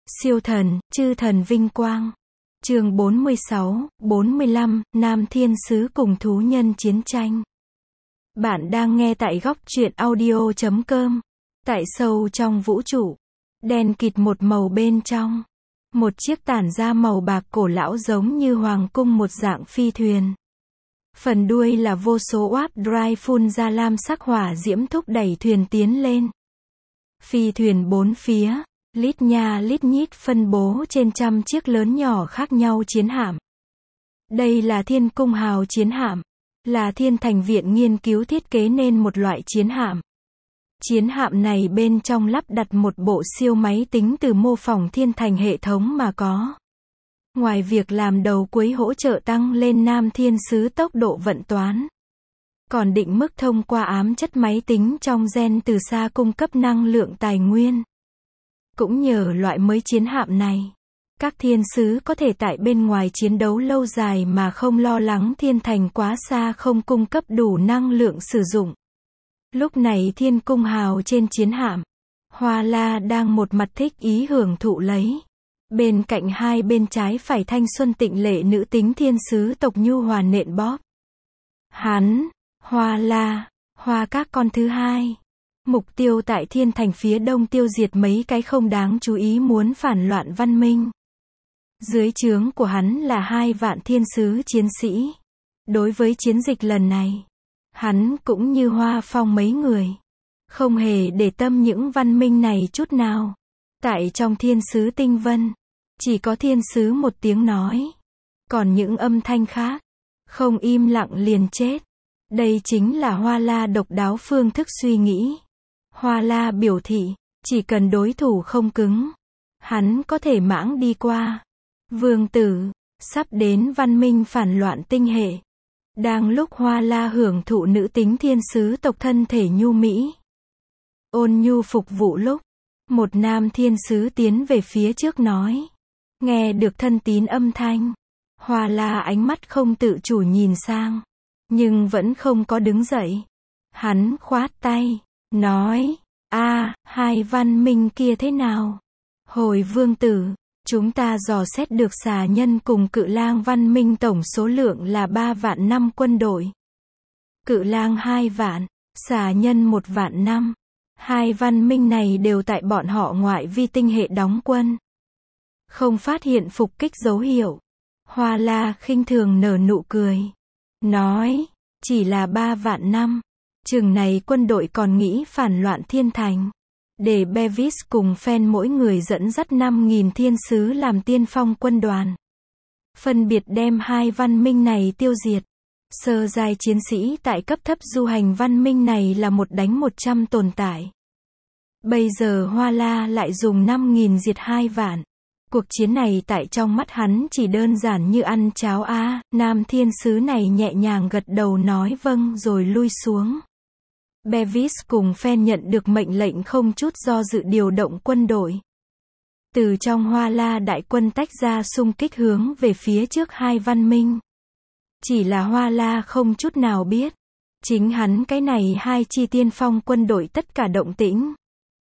Siêu thần, chư thần vinh quang. Chương 46, 45, Nam Thiên Sứ cùng thú nhân chiến tranh. Bạn đang nghe tại góc truyện audio.com. Tại sâu trong vũ trụ, đen kịt một màu bên trong. Một chiếc tản ra màu bạc cổ lão giống như hoàng cung một dạng phi thuyền. Phần đuôi là vô số oáp drive phun ra lam sắc hỏa diễm thúc đẩy thuyền tiến lên. Phi thuyền bốn phía, lít nha lít nhít phân bố trên trăm chiếc lớn nhỏ khác nhau chiến hạm. Đây là Thiên Cung Hào chiến hạm, là Thiên Thành Viện nghiên cứu thiết kế nên một loại chiến hạm. Chiến hạm này bên trong lắp đặt một bộ siêu máy tính từ mô phỏng Thiên Thành hệ thống mà có. Ngoài việc làm đầu cuối hỗ trợ tăng lên Nam Thiên Sứ tốc độ vận toán, còn định mức thông qua ám chất máy tính trong gen từ xa cung cấp năng lượng tài nguyên. Cũng nhờ loại mới chiến hạm này, các thiên sứ có thể tại bên ngoài chiến đấu lâu dài mà không lo lắng thiên thành quá xa không cung cấp đủ năng lượng sử dụng. Lúc này Thiên Cung Hào trên chiến hạm, Hoa La đang một mặt thích ý hưởng thụ lấy. Bên cạnh hai bên trái phải thanh xuân tịnh lệ nữ tính thiên sứ tộc nhu hòa nện bóp. Hắn, Hoa La, Hoa các con thứ hai. Mục tiêu tại Thiên Thành phía đông tiêu diệt mấy cái không đáng chú ý muốn phản loạn văn minh. Dưới trướng của hắn là 2 vạn thiên sứ chiến sĩ. Đối với chiến dịch lần này, hắn cũng như Hoa Phong mấy người, không hề để tâm những văn minh này chút nào. Tại trong thiên sứ tinh vân, chỉ có thiên sứ một tiếng nói. Còn những âm thanh khác, không im lặng liền chết. Đây chính là Hoa La độc đáo phương thức suy nghĩ. Hoa La biểu thị, chỉ cần đối thủ không cứng, hắn có thể mãng đi qua. Vương tử, sắp đến văn minh phản loạn tinh hệ. Đang lúc Hoa La hưởng thụ nữ tính thiên sứ tộc thân thể nhu mỹ, ôn nhu phục vụ lúc, một nam thiên sứ tiến về phía trước nói. Nghe được thân tín âm thanh, Hoa La ánh mắt không tự chủ nhìn sang, nhưng vẫn không có đứng dậy. Hắn khoát tay, nói, hai văn minh kia thế nào? Hồi vương tử, chúng ta dò xét được xà nhân cùng cự lang văn minh tổng số lượng là 3 vạn 5 quân đội. Cự lang 2 vạn, xà nhân 1 vạn 5. Hai văn minh này đều tại bọn họ ngoại vi tinh hệ đóng quân. Không phát hiện phục kích dấu hiệu. Hoa La khinh thường nở nụ cười. Nói, chỉ là 3 vạn 5. Chừng này quân đội còn nghĩ phản loạn Thiên Thành. Để Bevis cùng Phen mỗi người dẫn dắt 5.000 thiên sứ làm tiên phong quân đoàn. Phân biệt đem hai văn minh này tiêu diệt. Sơ giai chiến sĩ tại cấp thấp du hành văn minh này là 1 đánh 100 tồn tại. Bây giờ Hoa La lại dùng 5.000 diệt 2 vạn. Cuộc chiến này tại trong mắt hắn chỉ đơn giản như ăn cháo Nam thiên sứ này nhẹ nhàng gật đầu nói vâng rồi lui xuống. Bevis cùng Phen nhận được mệnh lệnh không chút do dự điều động quân đội. Từ trong Hoa La đại quân tách ra xung kích hướng về phía trước hai văn minh. Chỉ là Hoa La không chút nào biết. Chính hắn cái này hai chi tiên phong quân đội tất cả động tĩnh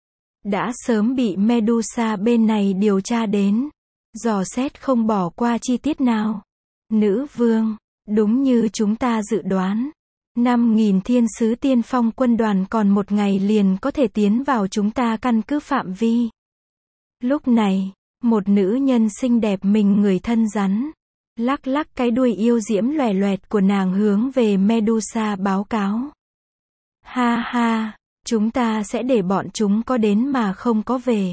đã sớm bị Medusa bên này điều tra đến. Dò xét không bỏ qua chi tiết nào. Nữ vương, đúng như chúng ta dự đoán. 5.000 thiên sứ tiên phong quân đoàn còn 1 ngày liền có thể tiến vào chúng ta căn cứ phạm vi. Lúc này, một nữ nhân xinh đẹp mình người thân rắn, lắc lắc cái đuôi yêu diễm lòe loẹt của nàng hướng về Medusa báo cáo. Ha ha, chúng ta sẽ để bọn chúng có đến mà không có về.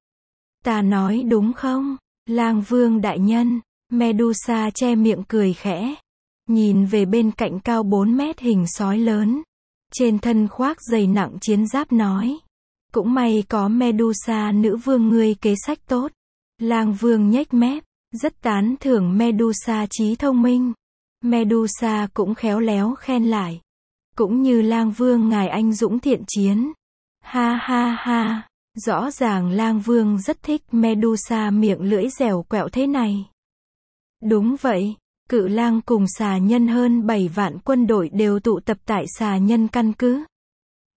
Ta nói đúng không, Lang Vương đại nhân? Medusa che miệng cười khẽ. Nhìn về bên cạnh cao 4 mét hình sói lớn. Trên thân khoác dày nặng chiến giáp nói. Cũng may có Medusa nữ vương ngươi kế sách tốt. Lang Vương nhếch mép, rất tán thưởng Medusa trí thông minh. Medusa cũng khéo léo khen lại. Cũng như Lang Vương ngài anh dũng thiện chiến. Ha ha ha, rõ ràng Lang Vương rất thích Medusa miệng lưỡi dẻo quẹo thế này. Đúng vậy. Cự lang cùng xà nhân hơn 7 vạn quân đội đều tụ tập tại xà nhân căn cứ.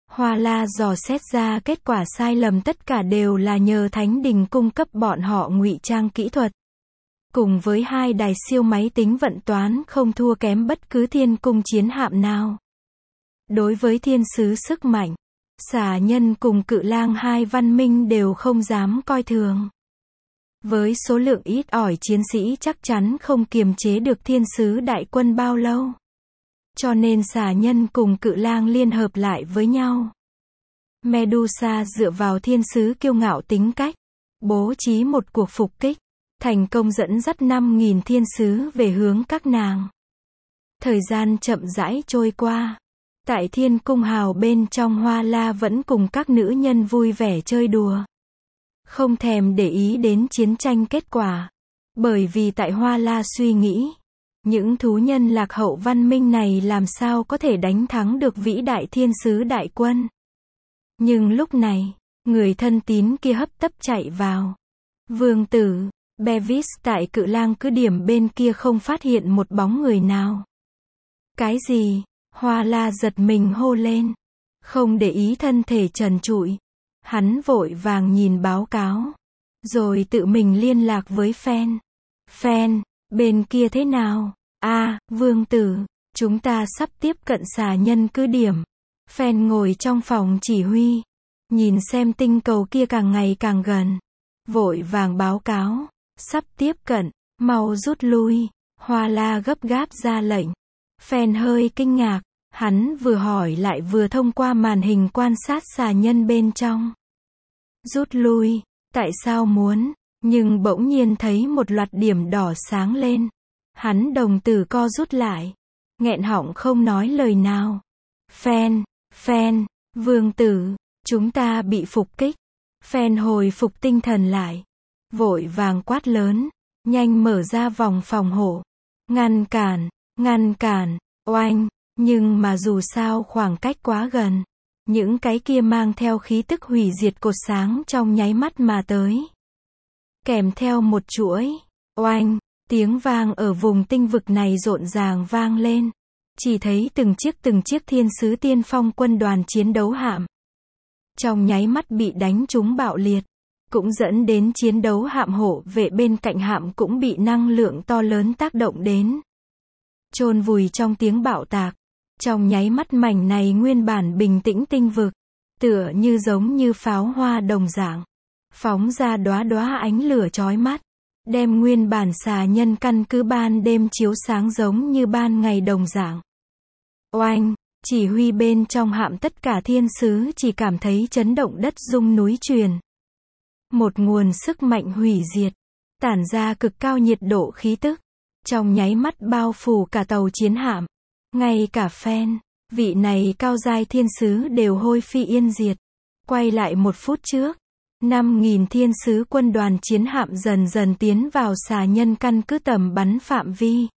Hoa La dò xét ra kết quả sai lầm tất cả đều là nhờ Thánh Đình cung cấp bọn họ ngụy trang kỹ thuật. Cùng với 2 đài siêu máy tính vận toán không thua kém bất cứ thiên cung chiến hạm nào. Đối với thiên sứ sức mạnh, Xà Nhân cùng Cự Lang hai văn minh đều không dám coi thường. Với số lượng ít ỏi chiến sĩ chắc chắn không kiềm chế được thiên sứ đại quân bao lâu. Cho nên Xà Nhân cùng Cự Lang liên hợp lại với nhau. Medusa dựa vào thiên sứ kiêu ngạo tính cách, bố trí một cuộc phục kích, thành công dẫn dắt 5.000 thiên sứ về hướng các nàng. Thời gian chậm rãi trôi qua. Tại thiên cung hào bên trong, Hoa La vẫn cùng các nữ nhân vui vẻ chơi đùa. Không thèm để ý đến chiến tranh kết quả. Bởi vì tại Hoa La suy nghĩ, những thú nhân lạc hậu văn minh này làm sao có thể đánh thắng được vĩ đại thiên sứ đại quân. Nhưng lúc này, người thân tín kia hấp tấp chạy vào. Vương tử Bevis tại Cự Lang cứ điểm bên kia không phát hiện một bóng người nào. Cái gì? Hoa La giật mình hô lên. Không để ý thân thể trần trụi. Hắn vội vàng nhìn báo cáo. Rồi tự mình liên lạc với Phen. Phen, bên kia thế nào? Vương tử, chúng ta sắp tiếp cận Xà Nhân cứ điểm. Phen ngồi trong phòng chỉ huy. Nhìn xem tinh cầu kia càng ngày càng gần. Vội vàng báo cáo. Sắp tiếp cận, mau rút lui. Hoa La gấp gáp ra lệnh. Phen hơi kinh ngạc. Hắn vừa hỏi lại vừa thông qua màn hình quan sát Xà Nhân bên trong. Rút lui, tại sao muốn? Nhưng bỗng nhiên thấy một loạt điểm đỏ sáng lên. Hắn đồng tử co rút lại. Nghẹn họng không nói lời nào. Phen, vương tử, chúng ta bị phục kích. Phen hồi phục tinh thần lại. Vội vàng quát lớn. Nhanh mở ra vòng phòng hộ. Ngăn cản, oanh. Nhưng mà dù sao khoảng cách quá gần. Những cái kia mang theo khí tức hủy diệt cột sáng trong nháy mắt mà tới. Kèm theo một chuỗi, oanh, tiếng vang ở vùng tinh vực này rộn ràng vang lên. Chỉ thấy từng chiếc thiên sứ tiên phong quân đoàn chiến đấu hạm. Trong nháy mắt bị đánh trúng bạo liệt. Cũng dẫn đến chiến đấu hạm hộ vệ bên cạnh hạm cũng bị năng lượng to lớn tác động đến. Chôn vùi trong tiếng bạo tạc. Trong nháy mắt mảnh này nguyên bản bình tĩnh tinh vực, tựa như giống như pháo hoa đồng dạng, phóng ra đóa đóa ánh lửa chói mắt, đem nguyên bản Xà Nhân căn cứ ban đêm chiếu sáng giống như ban ngày đồng dạng. Oanh, chỉ huy bên trong hạm tất cả thiên sứ chỉ cảm thấy chấn động đất rung núi truyền. Một nguồn sức mạnh hủy diệt, tản ra cực cao nhiệt độ khí tức, trong nháy mắt bao phủ cả tàu chiến hạm. Ngay cả Phen, vị này cao giai thiên sứ đều hôi phi yên diệt. Quay lại 1 phút trước, 5.000 thiên sứ quân đoàn chiến hạm dần dần tiến vào Xà Nhân căn cứ tầm bắn phạm vi.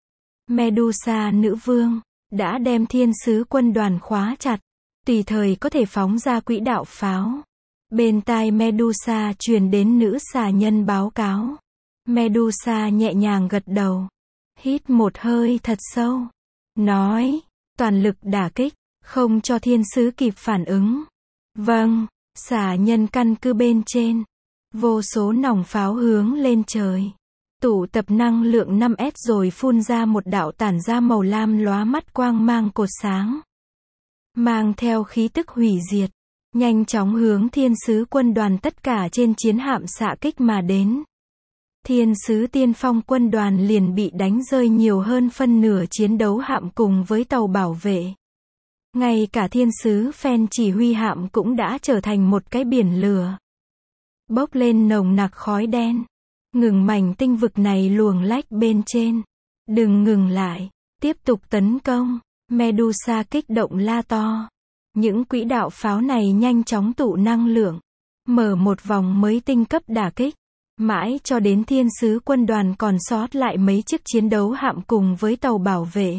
Medusa nữ vương đã đem thiên sứ quân đoàn khóa chặt, tùy thời có thể phóng ra quỹ đạo pháo. Bên tai Medusa truyền đến nữ xà nhân báo cáo. Medusa nhẹ nhàng gật đầu, hít một hơi thật sâu, nói, toàn lực đả kích, không cho thiên sứ kịp phản ứng. Vâng, xà nhân căn cứ bên trên, vô số nòng pháo hướng lên trời, tụ tập năng lượng 5S rồi phun ra một đạo tản ra màu lam lóa mắt quang mang cột sáng, mang theo khí tức hủy diệt, nhanh chóng hướng thiên sứ quân đoàn tất cả trên chiến hạm xạ kích mà đến. Thiên sứ tiên phong quân đoàn liền bị đánh rơi nhiều hơn phân nửa chiến đấu hạm cùng với tàu bảo vệ. Ngay cả thiên sứ Phen chỉ huy hạm cũng đã trở thành một cái biển lửa, bốc lên nồng nặc khói đen. Ngừng mảnh tinh vực này luồng lách bên trên. Đừng ngừng lại, tiếp tục tấn công. Medusa kích động la to. Những quỹ đạo pháo này nhanh chóng tụ năng lượng, mở một vòng mới tinh cấp đả kích. Mãi cho đến thiên sứ quân đoàn còn sót lại mấy chiếc chiến đấu hạm cùng với tàu bảo vệ,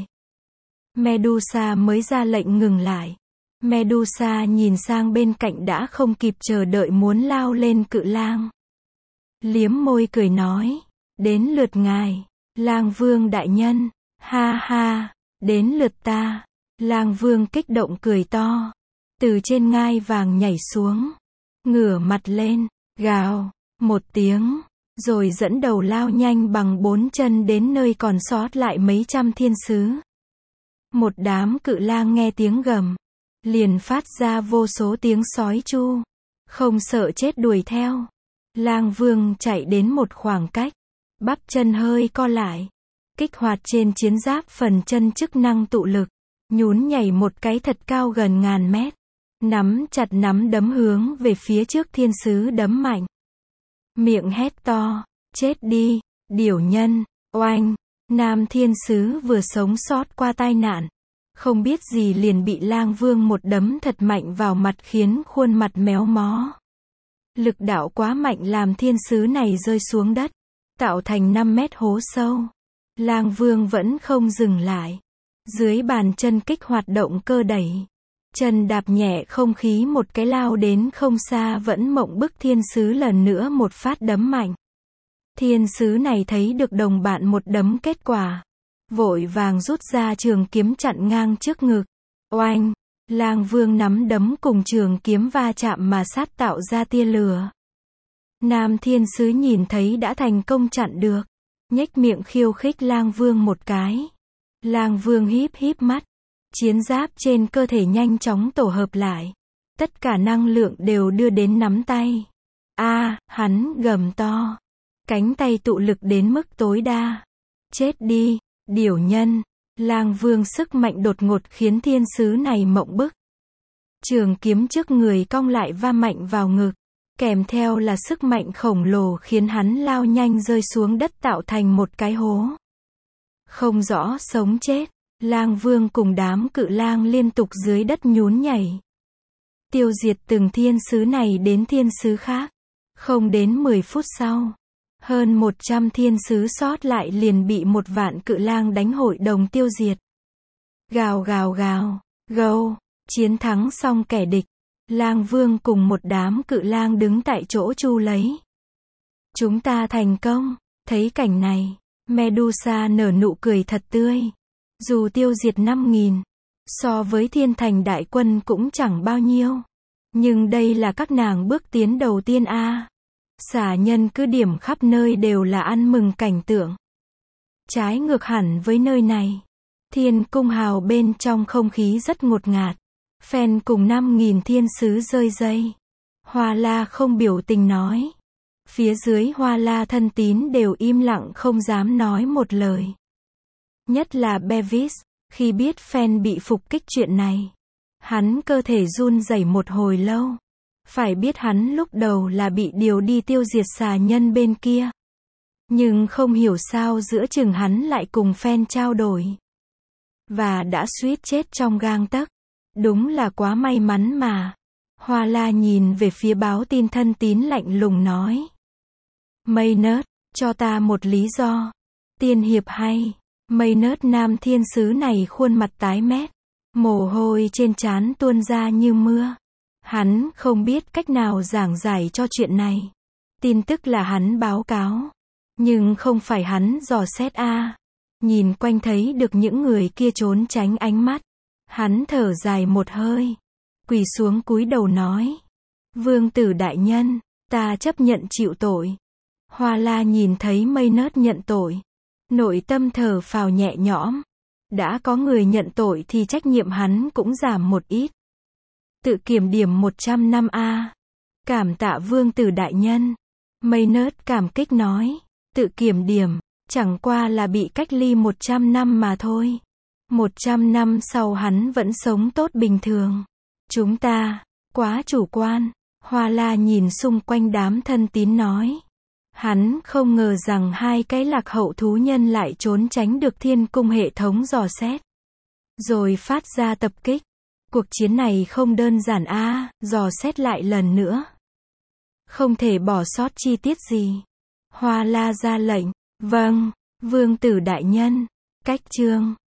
Medusa mới ra lệnh ngừng lại. Medusa nhìn sang bên cạnh đã không kịp chờ đợi muốn lao lên cự lang. Liếm môi cười nói, đến lượt ngài, lang vương đại nhân, ha ha, đến lượt ta. Lang vương kích động cười to. từ trên ngai vàng nhảy xuống, ngửa mặt lên, gào một tiếng, rồi dẫn đầu lao nhanh bằng 4 chân đến nơi còn sót lại mấy trăm thiên sứ. Một đám cự lang nghe tiếng gầm, liền phát ra vô số tiếng sói chu, không sợ chết đuổi theo. Lang Vương chạy đến một khoảng cách, bắp chân hơi co lại, kích hoạt trên chiến giáp phần chân chức năng tụ lực, nhún nhảy một cái thật cao gần ngàn mét, nắm chặt nắm đấm hướng về phía trước thiên sứ đấm mạnh. Miệng hét to, chết đi, điểu nhân, oanh, nam thiên sứ vừa sống sót qua tai nạn, không biết gì liền bị Lang Vương một đấm thật mạnh vào mặt khiến khuôn mặt méo mó. Lực đạo quá mạnh làm thiên sứ này rơi xuống đất, tạo thành 5 mét hố sâu. Lang Vương vẫn không dừng lại. Dưới bàn chân kích hoạt động cơ đẩy. Chân đạp nhẹ không khí một cái lao đến không xa vẫn mộng bức thiên sứ lần nữa một phát đấm mạnh. Thiên sứ này thấy được đồng bạn một đấm kết quả. Vội vàng rút ra trường kiếm chặn ngang trước ngực. Oanh! Lang Vương nắm đấm cùng trường kiếm va chạm mà sát tạo ra tia lửa. Nam thiên sứ nhìn thấy đã thành công chặn được, nhếch miệng khiêu khích Lang Vương một cái. Lang Vương híp híp mắt, chiến giáp trên cơ thể nhanh chóng tổ hợp lại. Tất cả năng lượng đều đưa đến nắm tay. Hắn gầm to. Cánh tay tụ lực đến mức tối đa. Chết đi, điểu nhân. Lang Vương sức mạnh đột ngột khiến thiên sứ này mộng bức. Trường kiếm trước người cong lại va mạnh vào ngực, kèm theo là sức mạnh khổng lồ khiến hắn lao nhanh rơi xuống đất tạo thành một cái hố. Không rõ sống chết, Lang Vương cùng đám cự lang liên tục dưới đất nhún nhảy. Tiêu diệt từng thiên sứ này đến thiên sứ khác. Không đến 10 phút sau, hơn 100 thiên sứ sót lại liền bị 1 vạn cự lang đánh hội đồng tiêu diệt. Gào gào gào, gâu, chiến thắng xong kẻ địch. Lang Vương cùng một đám cự lang đứng tại chỗ chu lấy. Chúng ta thành công. Thấy cảnh này, Medusa nở nụ cười thật tươi. Dù tiêu diệt 5.000, so với thiên thành đại quân cũng chẳng bao nhiêu. Nhưng đây là các nàng bước tiến đầu tiên a. Xà nhân cứ điểm khắp nơi đều là ăn mừng cảnh tượng. Trái ngược hẳn với nơi này. Thiên cung hào bên trong không khí rất ngột ngạt. Phen cùng 5.000 thiên sứ rơi dây. Hoa La không biểu tình nói. Phía dưới Hoa La thân tín đều im lặng không dám nói một lời. Nhất là Bevis, khi biết Phen bị phục kích chuyện này. Hắn cơ thể run rẩy một hồi lâu. Phải biết hắn lúc đầu là bị điều đi tiêu diệt xà nhân bên kia. Nhưng không hiểu sao giữa chừng hắn lại cùng Phen trao đổi. Và đã suýt chết trong gang tấc. Đúng là quá may mắn mà. Hoa La nhìn về phía báo tin thân tín lạnh lùng nói. Maynard, cho ta một lý do. Tiên hiệp hay. Maynard nam thiên sứ này khuôn mặt tái mét. Mồ hôi trên trán tuôn ra như mưa. Hắn không biết cách nào giảng giải cho chuyện này. Tin tức là hắn báo cáo. Nhưng không phải hắn dò xét a. Nhìn quanh thấy được những người kia trốn tránh ánh mắt. Hắn thở dài một hơi. Quỳ xuống cúi đầu nói. Vương tử đại nhân, ta chấp nhận chịu tội. Hoa La nhìn thấy Maynard nhận tội. Nội tâm thở phào nhẹ nhõm. Đã có người nhận tội thì trách nhiệm hắn cũng giảm một ít. Tự kiểm điểm 100 năm a. Cảm tạ vương tử đại nhân. Maynard cảm kích nói. Tự kiểm điểm, chẳng qua là bị cách ly 100 năm mà thôi. 100 năm sau hắn vẫn sống tốt bình thường. Chúng ta, quá chủ quan. Hoa La nhìn xung quanh đám thân tín nói. Hắn không ngờ rằng 2 cái lạc hậu thú nhân lại trốn tránh được thiên cung hệ thống dò xét. Rồi phát ra tập kích. Cuộc chiến này không đơn giản a. Dò xét lại lần nữa. Không thể bỏ sót chi tiết gì. Hoa La ra lệnh. Vâng, vương tử đại nhân. Cách chương